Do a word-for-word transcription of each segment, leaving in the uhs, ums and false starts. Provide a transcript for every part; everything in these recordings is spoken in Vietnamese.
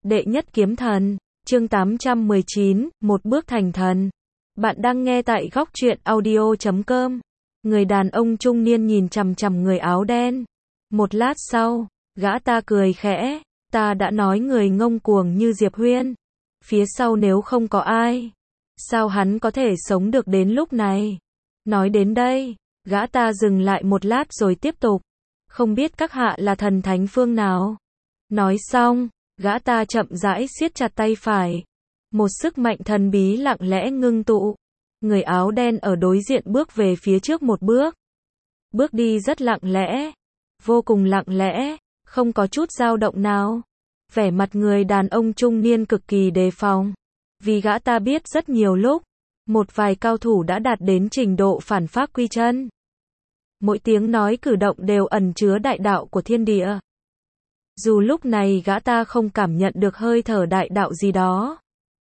Đệ nhất kiếm thần, chương tám trăm mười chín, một bước thành thần. Bạn đang nghe tại góc truyện audio chấm com. Người đàn ông trung niên nhìn chằm chằm người áo đen. Một lát sau, gã ta cười khẽ, ta đã nói người ngông cuồng như Diệp Huyên. Phía sau nếu không có ai, sao hắn có thể sống được đến lúc này? Nói đến đây, gã ta dừng lại một lát rồi tiếp tục. Không biết các hạ là thần thánh phương nào? Nói xong, gã ta chậm rãi siết chặt tay phải. Một sức mạnh thần bí lặng lẽ ngưng tụ. Người áo đen ở đối diện bước về phía trước một bước. Bước đi rất lặng lẽ, vô cùng lặng lẽ, không có chút dao động nào. Vẻ mặt người đàn ông trung niên cực kỳ đề phòng. Vì gã ta biết rất nhiều lúc, một vài cao thủ đã đạt đến trình độ phản pháp quy chân. Mỗi tiếng nói cử động đều ẩn chứa đại đạo của thiên địa. Dù lúc này gã ta không cảm nhận được hơi thở đại đạo gì đó,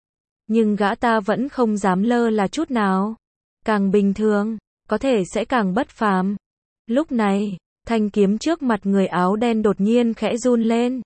nhưng gã ta vẫn không dám lơ là chút nào. Càng bình thường, có thể sẽ càng bất phàm. Lúc này, thanh kiếm trước mặt người áo đen đột nhiên khẽ run lên.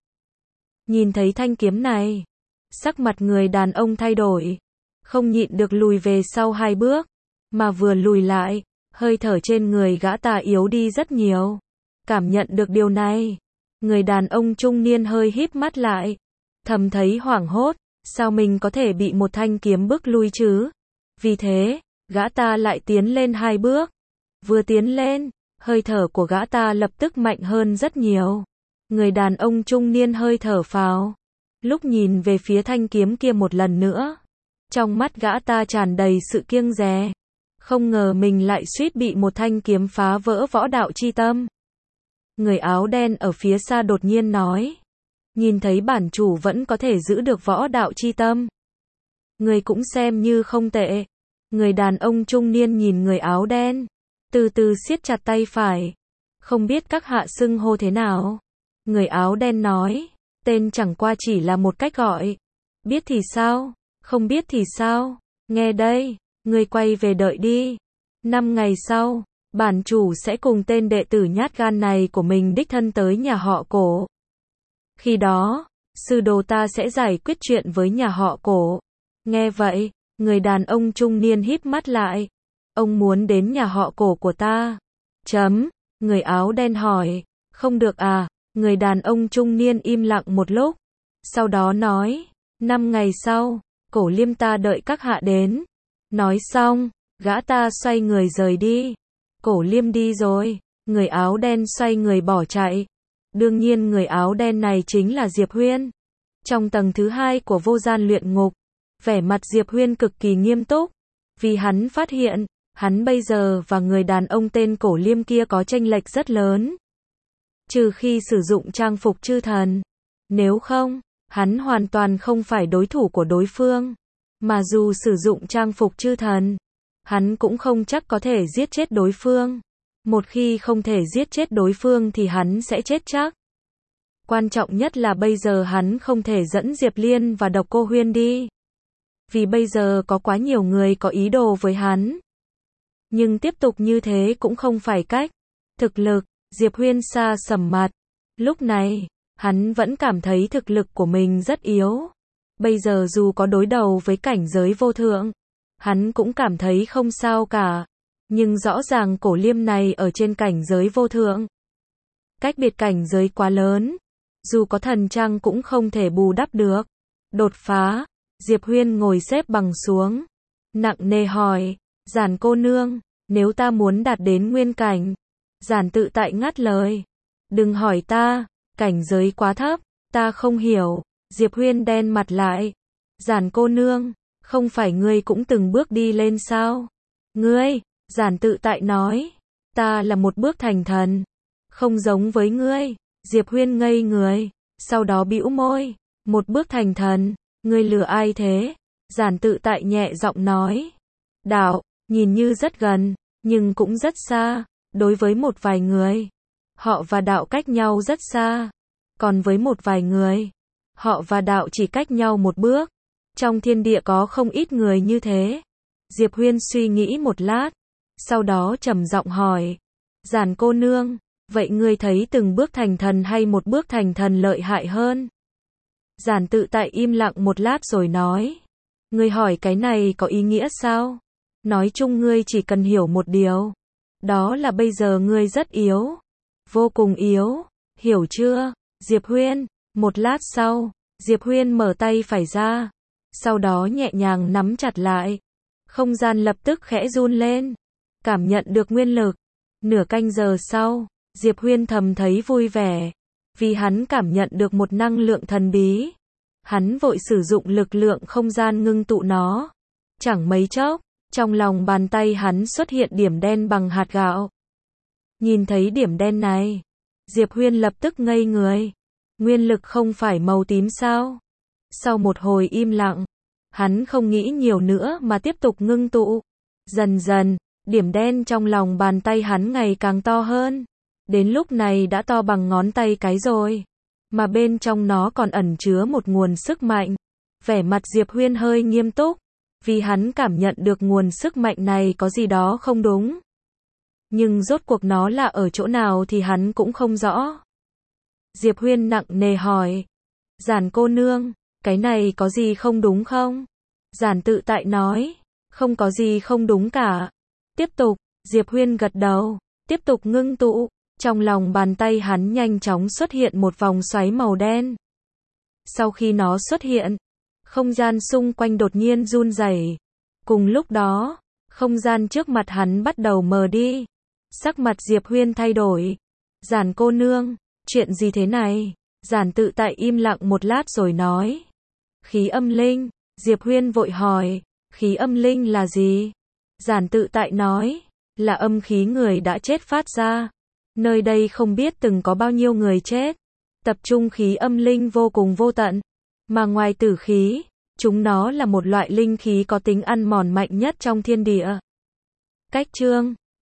Nhìn thấy thanh kiếm này, sắc mặt người đàn ông thay đổi, không nhịn được lùi về sau hai bước, mà vừa lùi lại, hơi thở trên người gã ta yếu đi rất nhiều. Cảm nhận được điều này, người đàn ông trung niên hơi híp mắt lại, thầm thấy hoảng hốt, sao mình có thể bị một thanh kiếm bức lui chứ? Vì thế, gã ta lại tiến lên hai bước. Vừa tiến lên, hơi thở của gã ta lập tức mạnh hơn rất nhiều. Người đàn ông trung niên hơi thở phào, lúc nhìn về phía thanh kiếm kia một lần nữa, trong mắt gã ta tràn đầy sự kiêng dè. Không ngờ mình lại suýt bị một thanh kiếm phá vỡ võ đạo chi tâm. Người áo đen ở phía xa đột nhiên nói, nhìn thấy bản chủ vẫn có thể giữ được võ đạo chi tâm, người cũng xem như không tệ. Người đàn ông trung niên nhìn người áo đen, từ từ siết chặt tay phải. Không biết các hạ xưng hô thế nào? Người áo đen nói, tên chẳng qua chỉ là một cách gọi. Biết thì sao? Không biết thì sao? Nghe đây, ngươi quay về đợi đi. Năm ngày sau, bản chủ sẽ cùng tên đệ tử nhát gan này của mình đích thân tới nhà họ Cổ. Khi đó, sư đồ ta sẽ giải quyết chuyện với nhà họ Cổ. Nghe vậy, người đàn ông trung niên híp mắt lại. Ông muốn đến nhà họ Cổ của ta? Chấm, người áo đen hỏi. Không được à? Người đàn ông trung niên im lặng một lúc. Sau đó nói, năm ngày sau, Cổ Liêm ta đợi các hạ đến. Nói xong, gã ta xoay người rời đi. Cổ Liêm đi rồi, người áo đen xoay người bỏ chạy. Đương nhiên người áo đen này chính là Diệp Huyên. Trong tầng thứ hai của vô gian luyện ngục, vẻ mặt Diệp Huyên cực kỳ nghiêm túc. Vì hắn phát hiện, hắn bây giờ và người đàn ông tên Cổ Liêm kia có chênh lệch rất lớn. Trừ khi sử dụng trang phục chư thần. Nếu không, hắn hoàn toàn không phải đối thủ của đối phương. Mà dù sử dụng trang phục chư thần, hắn cũng không chắc có thể giết chết đối phương. Một khi không thể giết chết đối phương thì hắn sẽ chết chắc. Quan trọng nhất là bây giờ hắn không thể dẫn Diệp Liên và Độc Cô Huyên đi. Vì bây giờ có quá nhiều người có ý đồ với hắn. Nhưng tiếp tục như thế cũng không phải cách. Thực lực, Diệp Huyên xa sầm mặt. Lúc này, hắn vẫn cảm thấy thực lực của mình rất yếu. Bây giờ dù có đối đầu với cảnh giới vô thượng, hắn cũng cảm thấy không sao cả. Nhưng rõ ràng Cổ Liêm này ở trên cảnh giới vô thượng. Cách biệt cảnh giới quá lớn. Dù có thần trăng cũng không thể bù đắp được. Đột phá, Diệp Huyên ngồi xếp bằng xuống. Nặng nề hỏi, Giản cô nương, nếu ta muốn đạt đến nguyên cảnh. Giản tự tại ngắt lời. Đừng hỏi ta, cảnh giới quá thấp, ta không hiểu. Diệp Huyên đen mặt lại. Giản cô nương, không phải ngươi cũng từng bước đi lên sao? Ngươi, Giản tự tại nói, ta là một bước thành thần, không giống với ngươi. Diệp Huyên ngây người, sau đó bĩu môi, một bước thành thần, ngươi lừa ai thế? Giản tự tại nhẹ giọng nói, đạo, nhìn như rất gần, nhưng cũng rất xa. Đối với một vài người, họ và đạo cách nhau rất xa. Còn với một vài người, họ và đạo chỉ cách nhau một bước. Trong thiên địa có không ít người như thế. Diệp Huyên suy nghĩ một lát, sau đó trầm giọng hỏi, Giản cô nương, vậy ngươi thấy từng bước thành thần hay một bước thành thần lợi hại hơn? Giản tự tại im lặng một lát rồi nói. Ngươi hỏi cái này có ý nghĩa sao? Nói chung ngươi chỉ cần hiểu một điều. Đó là bây giờ ngươi rất yếu. Vô cùng yếu. Hiểu chưa? Diệp Huyên. Một lát sau, Diệp Huyên mở tay phải ra. Sau đó nhẹ nhàng nắm chặt lại. Không gian lập tức khẽ run lên. Cảm nhận được nguyên lực. Nửa canh giờ sau, Diệp Huyên thầm thấy vui vẻ. Vì hắn cảm nhận được một năng lượng thần bí. Hắn vội sử dụng lực lượng không gian ngưng tụ nó. Chẳng mấy chốc, trong lòng bàn tay hắn xuất hiện điểm đen bằng hạt gạo. Nhìn thấy điểm đen này, Diệp Huyên lập tức ngây người. Nguyên lực không phải màu tím sao? Sau một hồi im lặng, hắn không nghĩ nhiều nữa mà tiếp tục ngưng tụ. Dần dần, điểm đen trong lòng bàn tay hắn ngày càng to hơn. Đến lúc này đã to bằng ngón tay cái rồi. Mà bên trong nó còn ẩn chứa một nguồn sức mạnh. Vẻ mặt Diệp Huyên hơi nghiêm túc. Vì hắn cảm nhận được nguồn sức mạnh này có gì đó không đúng. Nhưng rốt cuộc nó là ở chỗ nào thì hắn cũng không rõ. Diệp Huyên nặng nề hỏi. Giản cô nương, cái này có gì không đúng không? Giản tự tại nói. Không có gì không đúng cả. Tiếp tục, Diệp Huyên gật đầu. Tiếp tục ngưng tụ. Trong lòng bàn tay hắn nhanh chóng xuất hiện một vòng xoáy màu đen. Sau khi nó xuất hiện, không gian xung quanh đột nhiên run rẩy. Cùng lúc đó, không gian trước mặt hắn bắt đầu mờ đi. Sắc mặt Diệp Huyên thay đổi. Giản cô nương, chuyện gì thế này? Giản tự tại im lặng một lát rồi nói. Khí âm linh. Diệp Huyên vội hỏi. Khí âm linh là gì? Giản tự tại nói. Là âm khí người đã chết phát ra. Nơi đây không biết từng có bao nhiêu người chết. Tập trung khí âm linh vô cùng vô tận. Mà ngoài tử khí, chúng nó là một loại linh khí có tính ăn mòn mạnh nhất trong thiên địa. Cách chương